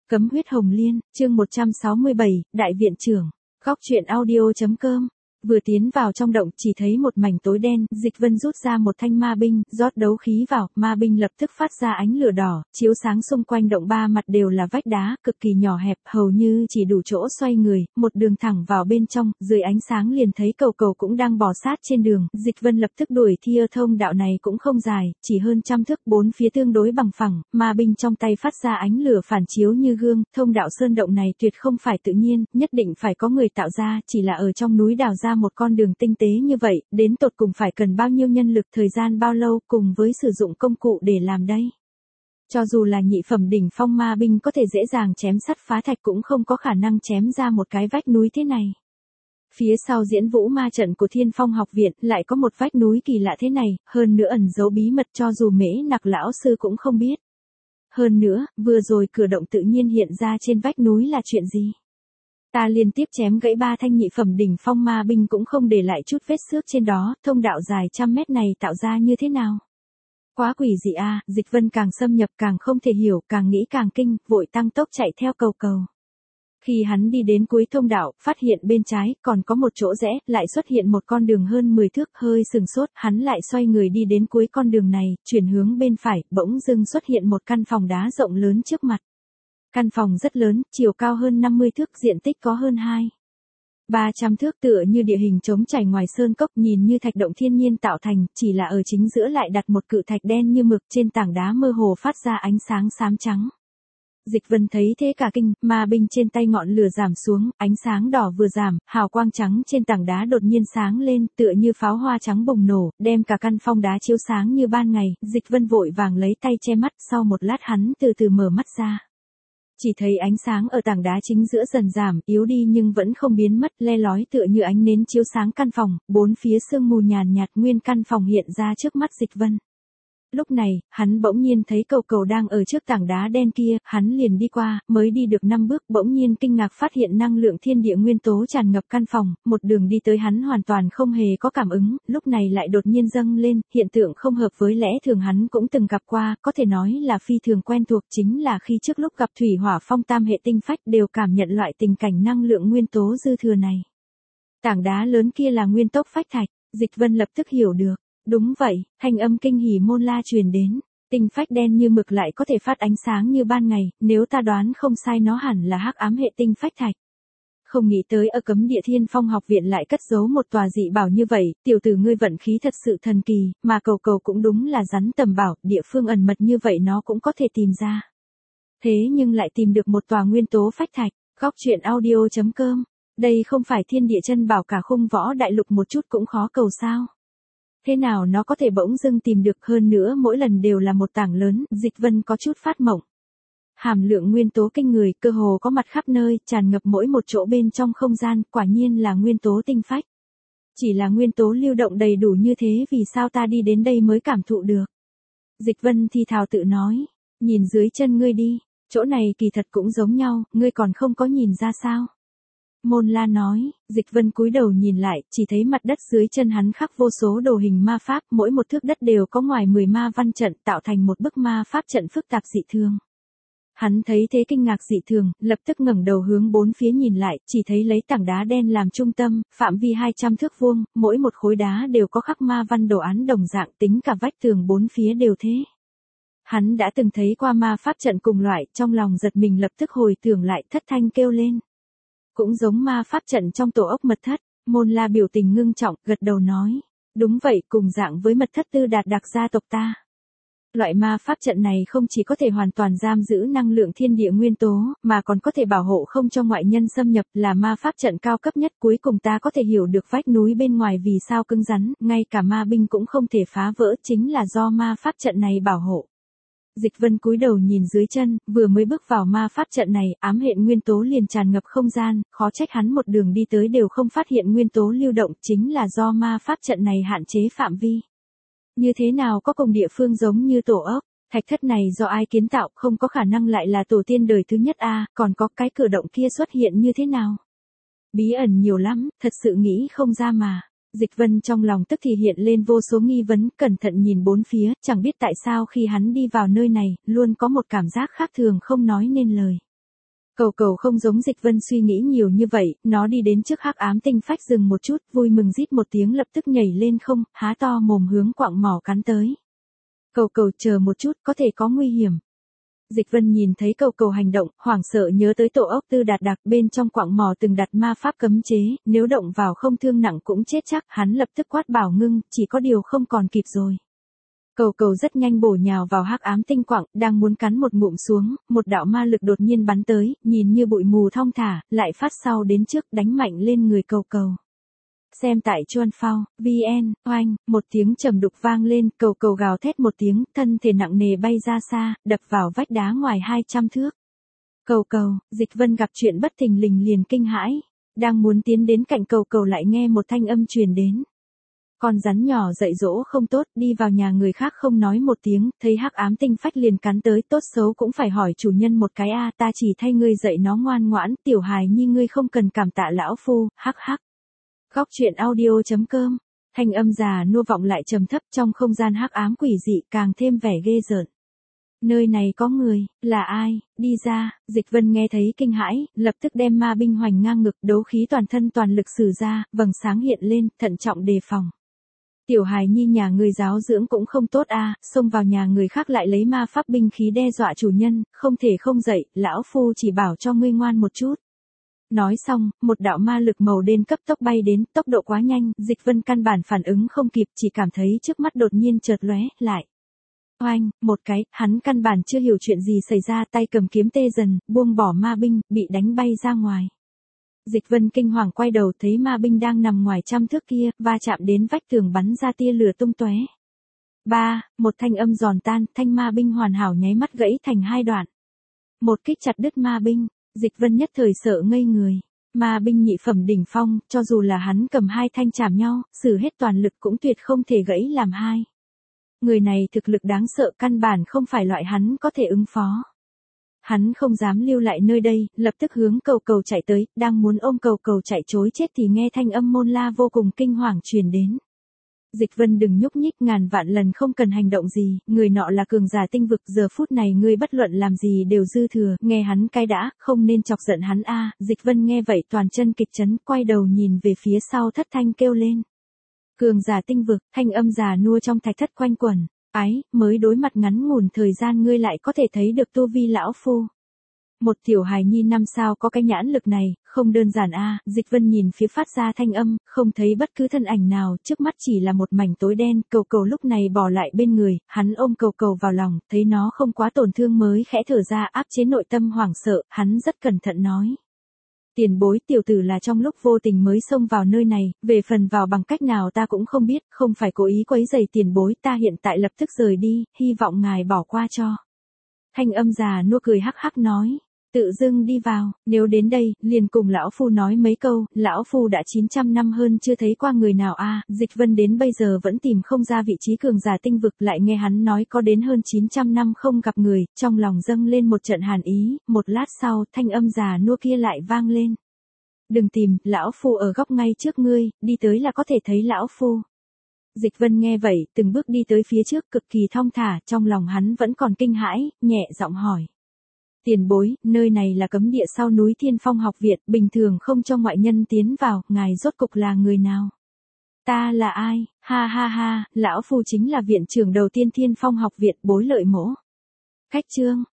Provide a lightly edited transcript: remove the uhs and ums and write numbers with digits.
Cấm huyết hồng liên, chương 167, Đại viện trưởng. Góc truyện audio.com. Vừa tiến vào trong động chỉ thấy một mảnh tối đen, Dịch Vân rút ra một thanh ma binh, rót đấu khí vào, ma binh lập tức phát ra ánh lửa đỏ, chiếu sáng xung quanh động ba mặt đều là vách đá, cực kỳ nhỏ hẹp, hầu như chỉ đủ chỗ xoay người, một đường thẳng vào bên trong, dưới ánh sáng liền thấy cầu cầu cũng đang bò sát trên đường, Dịch Vân lập tức đuổi theo. Thông đạo này cũng không dài, chỉ hơn trăm thước, bốn phía tương đối bằng phẳng, ma binh trong tay phát ra ánh lửa phản chiếu như gương, thông đạo sơn động này tuyệt không phải tự nhiên, nhất định phải có người tạo ra, chỉ là ở trong núi đào ra một con đường tinh tế như vậy, đến tột cùng phải cần bao nhiêu nhân lực, thời gian bao lâu, cùng với sử dụng công cụ để làm đây. Cho dù là nhị phẩm đỉnh phong ma binh có thể dễ dàng chém sắt phá thạch cũng không có khả năng chém ra một cái vách núi thế này. Phía sau diễn vũ ma trận của Thiên Phong học viện lại có một vách núi kỳ lạ thế này, hơn nữa ẩn giấu bí mật cho dù Mễ Nặc lão sư cũng không biết. Hơn nữa, vừa rồi cửa động tự nhiên hiện ra trên vách núi là chuyện gì? Ta liên tiếp chém gãy 3 thanh nhị phẩm đỉnh phong ma binh cũng không để lại chút vết xước trên đó, thông đạo dài trăm mét này tạo ra như thế nào? Quá quỷ dị a, Dịch Vân càng xâm nhập càng không thể hiểu, càng nghĩ càng kinh, vội tăng tốc chạy theo cầu cầu. Khi hắn đi đến cuối thông đạo, phát hiện bên trái còn có một chỗ rẽ, lại xuất hiện một con đường hơn 10 thước, hơi sừng sốt, hắn lại xoay người đi đến cuối con đường này, chuyển hướng bên phải, bỗng dưng xuất hiện một căn phòng đá rộng lớn trước mặt. Căn phòng rất lớn, chiều cao hơn 50 thước, diện tích có hơn 300 thước, tựa như địa hình trống trải ngoài sơn cốc, nhìn như thạch động thiên nhiên tạo thành, chỉ là ở chính giữa lại đặt một cự thạch đen như mực, trên tảng đá mơ hồ phát ra ánh sáng xám trắng. Dịch Vân thấy thế cả kinh, ma binh trên tay ngọn lửa giảm xuống, ánh sáng đỏ vừa giảm, hào quang trắng trên tảng đá đột nhiên sáng lên, tựa như pháo hoa trắng bùng nổ, đem cả căn phong đá chiếu sáng như ban ngày. Dịch Vân vội vàng lấy tay che mắt, sau một lát hắn từ từ mở mắt ra. Chỉ thấy ánh sáng ở tảng đá chính giữa dần giảm, yếu đi nhưng vẫn không biến mất, le lói tựa như ánh nến chiếu sáng căn phòng, bốn phía sương mù nhàn nhạt, nguyên căn phòng hiện ra trước mắt Dịch Vân. Lúc này, hắn bỗng nhiên thấy cầu cầu đang ở trước tảng đá đen kia, hắn liền đi qua, mới đi được 5 bước, bỗng nhiên kinh ngạc phát hiện năng lượng thiên địa nguyên tố tràn ngập căn phòng, một đường đi tới hắn hoàn toàn không hề có cảm ứng, lúc này lại đột nhiên dâng lên, hiện tượng không hợp với lẽ thường hắn cũng từng gặp qua, có thể nói là phi thường quen thuộc, chính là khi trước lúc gặp thủy hỏa phong tam hệ tinh phách đều cảm nhận loại tình cảnh năng lượng nguyên tố dư thừa này. Tảng đá lớn kia là nguyên tốc phách thạch, Dịch Vân lập tức hiểu được. Đúng vậy, thanh âm kinh hỉ môn la truyền đến, tinh phách đen như mực lại có thể phát ánh sáng như ban ngày, nếu ta đoán không sai nó hẳn là hắc ám hệ tinh phách thạch. Không nghĩ tới ở cấm địa Thiên Phong học viện lại cất giấu một tòa dị bảo như vậy, tiểu tử ngươi vận khí thật sự thần kỳ, mà cầu cầu cũng đúng là rắn tầm bảo, địa phương ẩn mật như vậy nó cũng có thể tìm ra. Thế nhưng lại tìm được một tòa nguyên tố phách thạch, góc truyện audio.com, đây không phải thiên địa chân bảo cả khung võ đại lục một chút cũng khó cầu sao. Thế nào nó có thể bỗng dưng tìm được, hơn nữa mỗi lần đều là một tảng lớn, Dịch Vân có chút phát mộng. Hàm lượng nguyên tố kinh người, cơ hồ có mặt khắp nơi, tràn ngập mỗi một chỗ bên trong không gian, quả nhiên là nguyên tố tinh phách. Chỉ là nguyên tố lưu động đầy đủ như thế vì sao ta đi đến đây mới cảm thụ được. Dịch Vân thì thào tự nói, nhìn dưới chân ngươi đi, chỗ này kỳ thật cũng giống nhau, ngươi còn không có nhìn ra sao. Môn la nói, Dịch Vân cúi đầu nhìn lại, chỉ thấy mặt đất dưới chân hắn khắc vô số đồ hình ma pháp, mỗi một thước đất đều có ngoài 10 ma văn trận tạo thành một bức ma pháp trận phức tạp dị thường. Hắn thấy thế kinh ngạc dị thường, lập tức ngẩng đầu hướng bốn phía nhìn lại, chỉ thấy lấy tảng đá đen làm trung tâm, phạm vi 200 thước vuông, mỗi một khối đá đều có khắc ma văn đồ án đồng dạng, tính cả vách tường bốn phía đều thế. Hắn đã từng thấy qua ma pháp trận cùng loại, trong lòng giật mình lập tức hồi tưởng lại, thất thanh kêu lên. Cũng giống ma pháp trận trong tổ ốc mật thất, môn la biểu tình ngưng trọng, gật đầu nói. Đúng vậy, cùng dạng với mật thất Tư Đạt đặc gia tộc ta. Loại ma pháp trận này không chỉ có thể hoàn toàn giam giữ năng lượng thiên địa nguyên tố, mà còn có thể bảo hộ không cho ngoại nhân xâm nhập, là ma pháp trận cao cấp nhất. Cuối cùng ta có thể hiểu được vách núi bên ngoài vì sao cứng rắn, ngay cả ma binh cũng không thể phá vỡ, chính là do ma pháp trận này bảo hộ. Dịch Vân cúi đầu nhìn dưới chân, vừa mới bước vào ma pháp trận này, ám hệ nguyên tố liền tràn ngập không gian, khó trách hắn một đường đi tới đều không phát hiện nguyên tố lưu động, chính là do ma pháp trận này hạn chế phạm vi. Như thế nào có cùng địa phương giống như tổ ốc, thạch thất này do ai kiến tạo, không có khả năng lại là tổ tiên đời thứ nhất a, còn có cái cửa động kia xuất hiện như thế nào? Bí ẩn nhiều lắm, thật sự nghĩ không ra mà. Dịch Vân trong lòng tức thì hiện lên vô số nghi vấn, cẩn thận nhìn bốn phía, chẳng biết tại sao khi hắn đi vào nơi này, luôn có một cảm giác khác thường không nói nên lời. Cầu cầu không giống Dịch Vân suy nghĩ nhiều như vậy, nó đi đến trước hắc ám tinh phách dừng một chút, vui mừng rít một tiếng lập tức nhảy lên không, há to mồm hướng quặng mỏ cắn tới. Cầu cầu chờ một chút, có thể có nguy hiểm. Dịch Vân nhìn thấy cầu cầu hành động, hoảng sợ nhớ tới tổ ốc Tư Đạt đặc bên trong quặng mỏ từng đặt ma pháp cấm chế, nếu động vào không thương nặng cũng chết chắc, hắn lập tức quát bảo ngưng, chỉ có điều không còn kịp rồi. Cầu cầu rất nhanh bổ nhào vào hắc ám tinh quặng, đang muốn cắn một ngụm xuống, một đạo ma lực đột nhiên bắn tới, nhìn như bụi mù thong thả, lại phát sau đến trước đánh mạnh lên người cầu cầu. Xem tại Chuan Phao, VN, oanh, một tiếng trầm đục vang lên, cầu cầu gào thét một tiếng, thân thể nặng nề bay ra xa, đập vào vách đá ngoài 200 thước. Cầu cầu, Dịch Vân gặp chuyện bất thình lình liền kinh hãi, đang muốn tiến đến cạnh cầu cầu lại nghe một thanh âm truyền đến. Con rắn nhỏ dạy dỗ không tốt, đi vào nhà người khác không nói một tiếng, thấy hắc ám tinh phách liền cắn tới, tốt xấu cũng phải hỏi chủ nhân một cái a, ta chỉ thay ngươi dạy nó ngoan ngoãn, tiểu hài nhi ngươi không cần cảm tạ lão phu, hắc hắc. Góc truyện audio.com, thanh âm già nua vọng lại trầm thấp trong không gian hắc ám quỷ dị càng thêm vẻ ghê rợn. Nơi này có người, là ai, đi ra, Dịch Vân nghe thấy kinh hãi, lập tức đem ma binh hoành ngang ngực, đấu khí toàn thân toàn lực sử ra, vầng sáng hiện lên, thận trọng đề phòng. Tiểu hài nhi nhà người giáo dưỡng cũng không tốt a, xông vào nhà người khác lại lấy ma pháp binh khí đe dọa chủ nhân, không thể không dậy, lão phu chỉ bảo cho ngươi ngoan một chút. Nói xong, một đạo ma lực màu đen cấp tốc bay đến, tốc độ quá nhanh, Dịch Vân căn bản phản ứng không kịp, chỉ cảm thấy trước mắt đột nhiên chợt lóe lại. Oanh, một cái, hắn căn bản chưa hiểu chuyện gì xảy ra, tay cầm kiếm tê dần, buông bỏ ma binh, bị đánh bay ra ngoài. Dịch Vân kinh hoàng quay đầu thấy ma binh đang nằm ngoài 100 thước kia, va chạm đến vách tường bắn ra tia lửa tung tóe. Một thanh âm giòn tan, thanh ma binh hoàn hảo nháy mắt gãy thành hai đoạn. Một kích chặt đứt ma binh, Dịch Vân nhất thời sợ ngây người. Ma binh nhị phẩm đỉnh phong, cho dù là hắn cầm hai thanh chạm nhau, sử hết toàn lực cũng tuyệt không thể gãy làm hai. Người này thực lực đáng sợ, căn bản không phải loại hắn có thể ứng phó. Hắn không dám lưu lại nơi đây, lập tức hướng cầu cầu chạy tới, đang muốn ôm cầu cầu chạy trối chết thì nghe thanh âm môn la vô cùng kinh hoàng truyền đến. Dịch Vân đừng nhúc nhích, ngàn vạn lần không cần hành động gì, người nọ là cường giả tinh vực, giờ phút này ngươi bất luận làm gì đều dư thừa, nghe hắn cái đã, không nên chọc giận hắn a. Dịch Vân nghe vậy toàn chân kịch chấn, quay đầu nhìn về phía sau thất thanh kêu lên. Cường giả tinh vực, thanh âm già nua trong thạch thất quanh quẩn. Ái, mới đối mặt ngắn ngủn thời gian ngươi lại có thể thấy được tu vi lão phu. Một tiểu hài nhi năm sao có cái nhãn lực này, không đơn giản a. Dịch Vân nhìn phía phát ra thanh âm, không thấy bất cứ thân ảnh nào, trước mắt chỉ là một mảnh tối đen, cầu cầu lúc này bỏ lại bên người, hắn ôm cầu cầu vào lòng, thấy nó không quá tổn thương mới khẽ thở ra áp chế nội tâm hoảng sợ, hắn rất cẩn thận nói. Tiền bối, tiểu tử là trong lúc vô tình mới xông vào nơi này, về phần vào bằng cách nào ta cũng không biết, không phải cố ý quấy rầy tiền bối, ta hiện tại lập tức rời đi, hy vọng ngài bỏ qua cho. Thanh âm già nua cười hắc hắc nói, tự dưng đi vào, nếu đến đây, liền cùng lão phu nói mấy câu, lão phu đã 900 năm hơn chưa thấy qua người nào a. Dịch Vân đến bây giờ vẫn tìm không ra vị trí cường giả tinh vực, lại nghe hắn nói có đến hơn 900 năm không gặp người, trong lòng dâng lên một trận hàn ý, một lát sau, thanh âm già nua kia lại vang lên. Đừng tìm, lão phu ở góc ngay trước ngươi, đi tới là có thể thấy lão phu. Dịch Vân nghe vậy, từng bước đi tới phía trước cực kỳ thong thả, trong lòng hắn vẫn còn kinh hãi, nhẹ giọng hỏi. Tiền bối, nơi này là cấm địa sau núi Thiên Phong học viện, bình thường không cho ngoại nhân tiến vào, ngài rốt cục là người nào? Ta là ai? Ha ha ha, lão phu chính là viện trưởng đầu tiên Thiên Phong học viện, Bối Lợi Mỗ. Khách chương,